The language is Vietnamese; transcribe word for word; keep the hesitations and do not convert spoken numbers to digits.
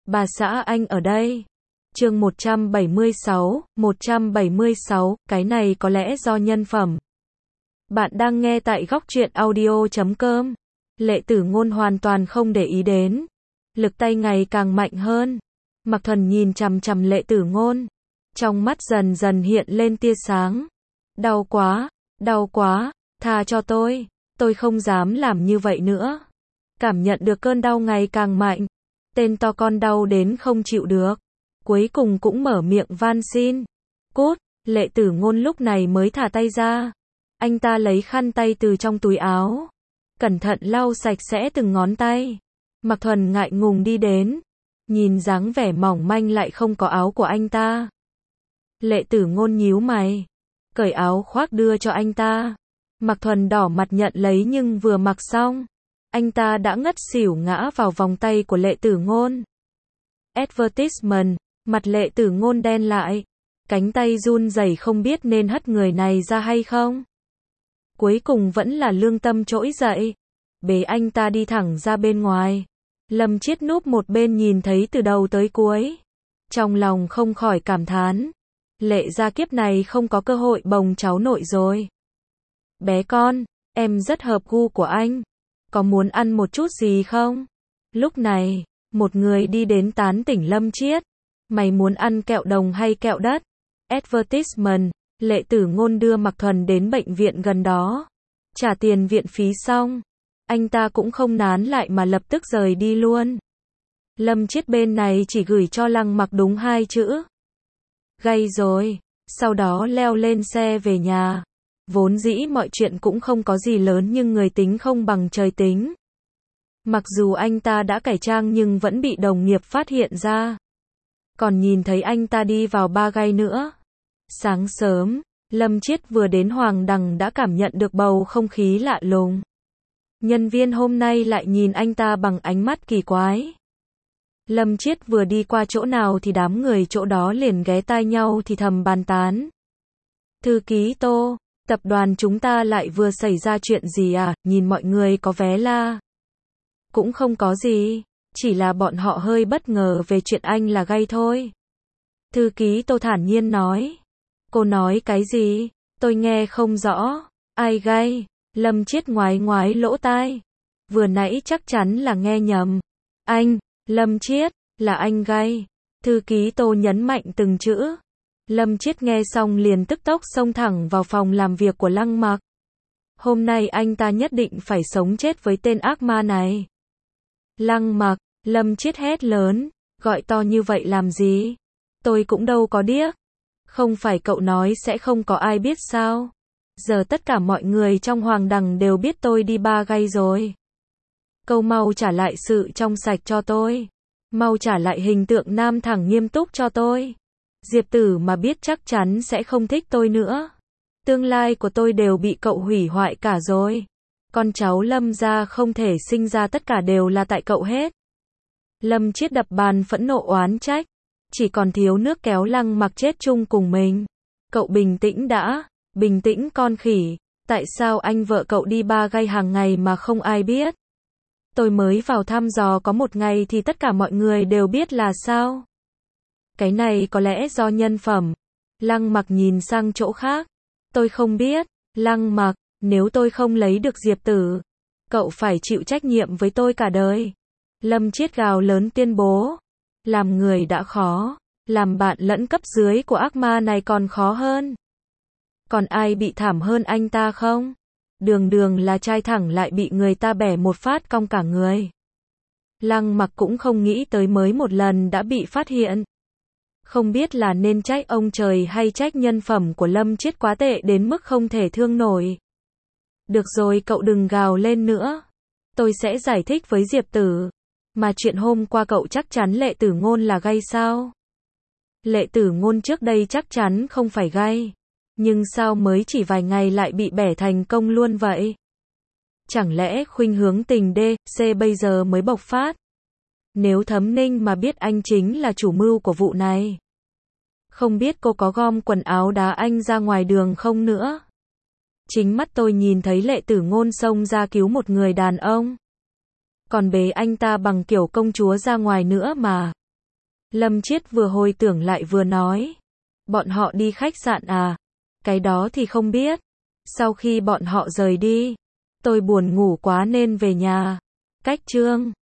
Bà xã anh ở đây. Chương một trăm bảy mươi sáu, một trăm bảy mươi sáu, cái này có lẽ do nhân phẩm. Bạn đang nghe tại góc truyện audio chấm com. Lệ Tử Ngôn hoàn toàn không để ý đến. Lực tay ngày càng mạnh hơn. Mạc Thuần nhìn chằm chằm Lệ Tử Ngôn. Trong mắt dần dần hiện lên tia sáng. Đau quá, đau quá, tha cho tôi. Tôi không dám làm như vậy nữa. Cảm nhận được cơn đau ngày càng mạnh. Tên to con đau đến không chịu được. Cuối cùng cũng mở miệng van xin. Cút, Lệ Tử Ngôn lúc này mới thả tay ra. Anh ta lấy khăn tay từ trong túi áo. Cẩn thận lau sạch sẽ từng ngón tay. Mạc Thuần ngại ngùng đi đến. Nhìn dáng vẻ mỏng manh lại không có áo của anh ta. Lệ Tử Ngôn nhíu mày. Cởi áo khoác đưa cho anh ta. Mạc Thuần đỏ mặt nhận lấy nhưng vừa mặc xong. Anh ta đã ngất xỉu ngã vào vòng tay của Lệ Tử Ngôn. Advertisement, mặt Lệ Tử Ngôn đen lại. Cánh tay run rẩy không biết nên hất người này ra hay không. Cuối cùng vẫn là lương tâm trỗi dậy. Bế anh ta đi thẳng ra bên ngoài. Lâm Chiết núp một bên nhìn thấy từ đầu tới cuối. Trong lòng không khỏi cảm thán. Lệ gia kiếp này không có cơ hội bồng cháu nội rồi. Bé con, em rất hợp gu của anh. Có muốn ăn một chút gì không? Lúc này, một người đi đến tán tỉnh Lâm Chiết. Mày muốn ăn kẹo đồng hay kẹo đất? Advertisement, Lệ Tử Ngôn đưa Mạc Thuần đến bệnh viện gần đó. Trả tiền viện phí xong. Anh ta cũng không nán lại mà lập tức rời đi luôn. Lâm Chiết bên này chỉ gửi cho Lăng Mặc đúng hai chữ. Gay rồi. Sau đó leo lên xe về nhà. Vốn dĩ mọi chuyện cũng không có gì lớn nhưng người tính không bằng trời tính. Mặc dù anh ta đã cải trang nhưng vẫn bị đồng nghiệp phát hiện ra. Còn nhìn thấy anh ta đi vào ba gay nữa. Sáng sớm, Lâm Chiết vừa đến Hoàng Đằng đã cảm nhận được bầu không khí lạ lùng. Nhân viên hôm nay lại nhìn anh ta bằng ánh mắt kỳ quái. Lâm Chiết vừa đi qua chỗ nào thì đám người chỗ đó liền ghé tai nhau thì thầm bàn tán. Thư ký Tô, tập đoàn chúng ta lại vừa xảy ra chuyện gì à, nhìn mọi người có vé la. Cũng không có gì, chỉ là bọn họ hơi bất ngờ về chuyện anh là gay thôi. Thư ký Tô thản nhiên nói. Cô nói cái gì? Tôi nghe không rõ. Ai gay? Lâm Chiết ngoái ngoái lỗ tai. Vừa nãy chắc chắn là nghe nhầm. Anh, Lâm Chiết, là anh gay. Thư ký Tô nhấn mạnh từng chữ. Lâm Chiết nghe xong liền tức tốc xông thẳng vào phòng làm việc của Lăng Mặc. Hôm nay anh ta nhất định phải sống chết với tên ác ma này. Lăng Mặc, Lâm Chiết hét lớn, gọi to như vậy làm gì? Tôi cũng đâu có điếc. Không phải cậu nói sẽ không có ai biết sao? Giờ tất cả mọi người trong Hoàng Đằng đều biết tôi đi ba gay rồi. Câu mau trả lại sự trong sạch cho tôi. Mau trả lại hình tượng nam thẳng nghiêm túc cho tôi. Diệp Tử mà biết chắc chắn sẽ không thích tôi nữa. Tương lai của tôi đều bị cậu hủy hoại cả rồi. Con cháu Lâm gia không thể sinh ra tất cả đều là tại cậu hết. Lâm Chiết đập bàn phẫn nộ oán trách. Chỉ còn thiếu nước kéo Lăng Mặc chết chung cùng mình. Cậu bình tĩnh đã. Bình tĩnh con khỉ. Tại sao anh vợ cậu đi ba gay hàng ngày mà không ai biết? Tôi mới vào thăm dò có một ngày thì tất cả mọi người đều biết là sao? Cái này có lẽ do nhân phẩm. Lăng Mặc nhìn sang chỗ khác. Tôi không biết. Lăng Mặc, nếu tôi không lấy được Diệp Tử, cậu phải chịu trách nhiệm với tôi cả đời. Lâm Chiết gào lớn tuyên bố. Làm người đã khó, làm bạn lẫn cấp dưới của ác ma này còn khó hơn. Còn ai bị thảm hơn anh ta không? Đường đường là trai thẳng lại bị người ta bẻ một phát cong cả người. Lăng Mặc cũng không nghĩ tới mới một lần đã bị phát hiện. Không biết là nên trách ông trời hay trách nhân phẩm của Lâm Chiết quá tệ đến mức không thể thương nổi. Được rồi, cậu đừng gào lên nữa. Tôi sẽ giải thích với Diệp Tử. Mà chuyện hôm qua cậu chắc chắn Lệ Tử Ngôn là gay sao? Lệ Tử Ngôn trước đây chắc chắn không phải gay. Nhưng sao mới chỉ vài ngày lại bị bẻ thành công luôn vậy? Chẳng lẽ khuynh hướng tình D, C bây giờ mới bộc phát? Nếu Thấm Ninh mà biết anh chính là chủ mưu của vụ này. Không biết cô có gom quần áo đá anh ra ngoài đường không nữa? Chính mắt tôi nhìn thấy Lệ Tử Ngôn xông ra cứu một người đàn ông. Còn bế anh ta bằng kiểu công chúa ra ngoài nữa mà. Lâm Chiết vừa hồi tưởng lại vừa nói. Bọn họ đi khách sạn à? Cái đó thì không biết. Sau khi bọn họ rời đi, tôi buồn ngủ quá nên về nhà. Cách Trương